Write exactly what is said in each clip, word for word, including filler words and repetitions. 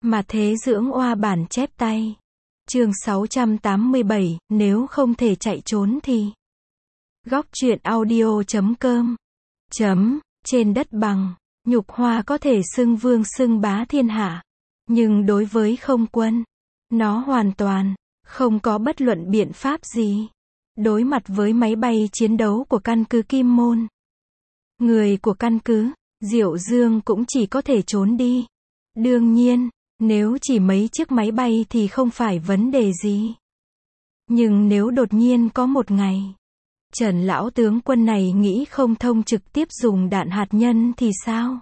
Mà thế dưỡng oa bản chép tay. Chương sáu trăm tám mươi bảy, nếu không thể chạy trốn thì. Góc truyện audio chấm com. Chấm, trên đất bằng, Nhục Hoa có thể xưng vương xưng bá thiên hạ. Nhưng đối với không quân, nó hoàn toàn không có bất luận biện pháp gì. Đối mặt với máy bay chiến đấu của căn cứ Kim Môn, người của căn cứ Diệu Dương cũng chỉ có thể trốn đi. Đương nhiên, nếu chỉ mấy chiếc máy bay thì không phải vấn đề gì. Nhưng nếu đột nhiên có một ngày, Trần lão tướng quân này nghĩ không thông trực tiếp dùng đạn hạt nhân thì sao?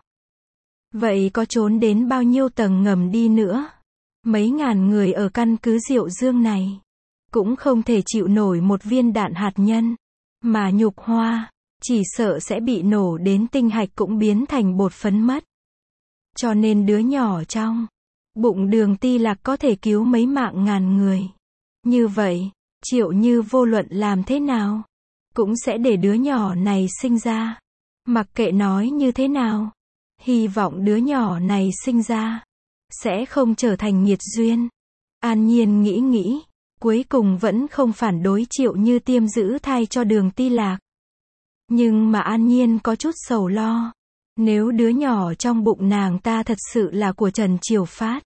Vậy có trốn đến bao nhiêu tầng ngầm đi nữa? Mấy ngàn người ở căn cứ Diệu Dương này cũng không thể chịu nổi một viên đạn hạt nhân. Mà Nhục Hoa chỉ sợ sẽ bị nổ đến tinh hạch cũng biến thành bột phấn mất. Cho nên đứa nhỏ trong bụng Đường Ti Lạc có thể cứu mấy mạng ngàn người. Như vậy, Triệu Như vô luận làm thế nào cũng sẽ để đứa nhỏ này sinh ra. Mặc kệ nói như thế nào, hy vọng đứa nhỏ này sinh ra sẽ không trở thành nghiệt duyên. An Nhiên nghĩ nghĩ, cuối cùng vẫn không phản đối Triệu Như tiêm giữ thai cho Đường Ti Lạc. Nhưng mà An Nhiên có chút sầu lo. Nếu đứa nhỏ trong bụng nàng ta thật sự là của Trần Triều Phát,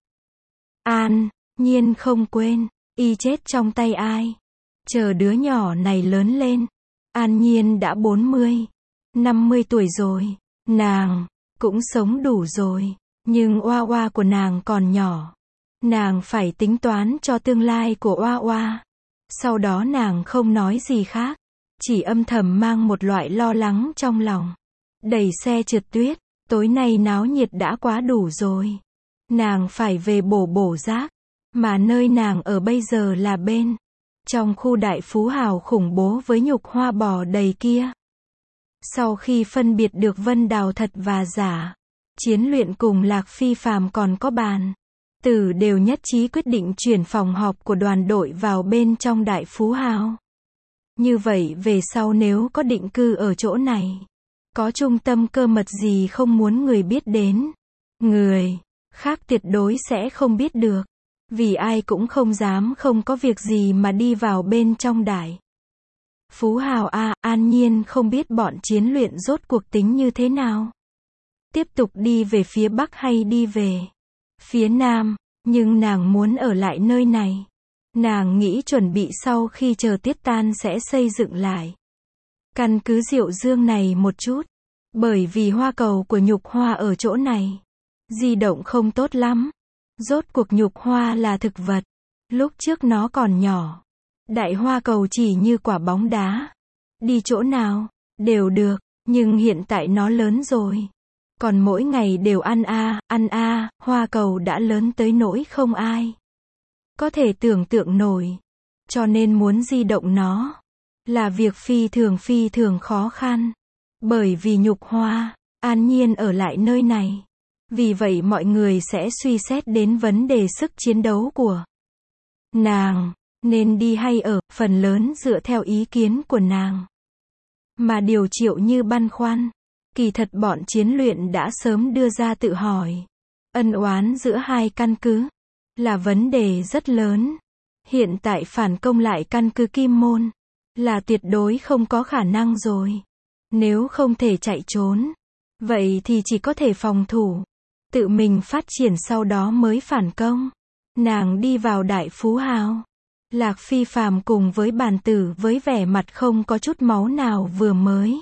An Nhiên không quên, y chết trong tay ai. Chờ đứa nhỏ này lớn lên, An Nhiên đã bốn mươi, năm mươi tuổi rồi, nàng cũng sống đủ rồi, nhưng oa oa của nàng còn nhỏ. Nàng phải tính toán cho tương lai của oa oa. Sau đó nàng không nói gì khác, chỉ âm thầm mang một loại lo lắng trong lòng. Đẩy xe trượt tuyết, tối nay náo nhiệt đã quá đủ rồi. Nàng phải về bổ bổ rác, mà nơi nàng ở bây giờ là bên trong khu đại phú hào khủng bố với Nhục Hoa bò đầy kia. Sau khi phân biệt được Vân Đào thật và giả, Chiến Luyện cùng Lạc Phi Phàm còn có Bàn Tử đều nhất trí quyết định chuyển phòng họp của đoàn đội vào bên trong đại phú hào. Như vậy về sau nếu có định cư ở chỗ này, có trung tâm cơ mật gì không muốn người biết đến, người khác tuyệt đối sẽ không biết được. Vì ai cũng không dám không có việc gì mà đi vào bên trong đại phú hào a. An Nhiên không biết bọn Chiến Luyện rốt cuộc tính như thế nào. Tiếp tục đi về phía Bắc hay đi về phía Nam, nhưng nàng muốn ở lại nơi này. Nàng nghĩ chuẩn bị sau khi chờ tiết tan sẽ xây dựng lại căn cứ Diệu Dương này một chút. Bởi vì hoa cầu của Nhục Hoa ở chỗ này di động không tốt lắm. Rốt cuộc Nhục Hoa là thực vật. Lúc trước nó còn nhỏ, đại hoa cầu chỉ như quả bóng đá, đi chỗ nào đều được. Nhưng hiện tại nó lớn rồi, còn mỗi ngày đều ăn a, ăn a, hoa cầu đã lớn tới nỗi không ai có thể tưởng tượng nổi. Cho nên muốn di động nó là việc phi thường phi thường khó khăn. Bởi vì Nhục Hoa, An Nhiên ở lại nơi này. Vì vậy mọi người sẽ suy xét đến vấn đề sức chiến đấu của nàng, nên đi hay ở, phần lớn dựa theo ý kiến của nàng. Mà điều Triệu Như băn khoăn, kỳ thật bọn Chiến Luyện đã sớm đưa ra tự hỏi. Ân oán giữa hai căn cứ là vấn đề rất lớn. Hiện tại phản công lại căn cứ Kim Môn là tuyệt đối không có khả năng rồi. Nếu không thể chạy trốn, vậy thì chỉ có thể phòng thủ, tự mình phát triển sau đó mới phản công. Nàng đi vào đại phú hào. Lạc Phi Phàm cùng với Bàn Tử với vẻ mặt không có chút máu nào vừa mới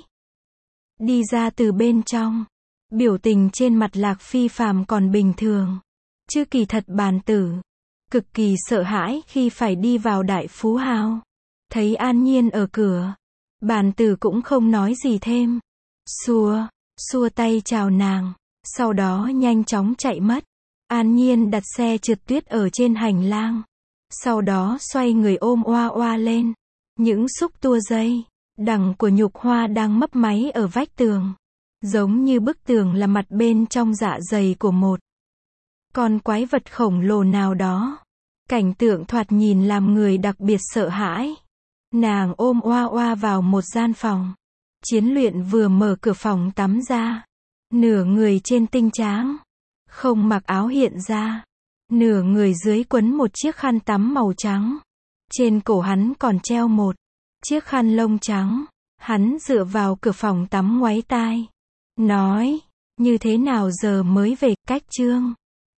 đi ra từ bên trong. Biểu tình trên mặt Lạc Phi Phàm còn bình thường, chứ kỳ thật Bàn Tử cực kỳ sợ hãi khi phải đi vào đại phú hào. Thấy An Nhiên ở cửa, Bàn Tử cũng không nói gì thêm, xua xua tay chào nàng, sau đó nhanh chóng chạy mất. An Nhiên đặt xe trượt tuyết ở trên hành lang, sau đó xoay người ôm oa oa lên. Những xúc tua dây đằng của Nhục Hoa đang mấp máy ở vách tường, giống như bức tường là mặt bên trong dạ dày của một con quái vật khổng lồ nào đó. Cảnh tượng thoạt nhìn làm người đặc biệt sợ hãi. Nàng ôm oa oa vào một gian phòng. Chiến Luyện vừa mở cửa phòng tắm ra, nửa người trên tinh tráng, không mặc áo hiện ra. Nửa người dưới quấn một chiếc khăn tắm màu trắng. Trên cổ hắn còn treo một chiếc khăn lông trắng. Hắn dựa vào cửa phòng tắm ngoáy tai. Nói, như thế nào giờ mới về, cách chương.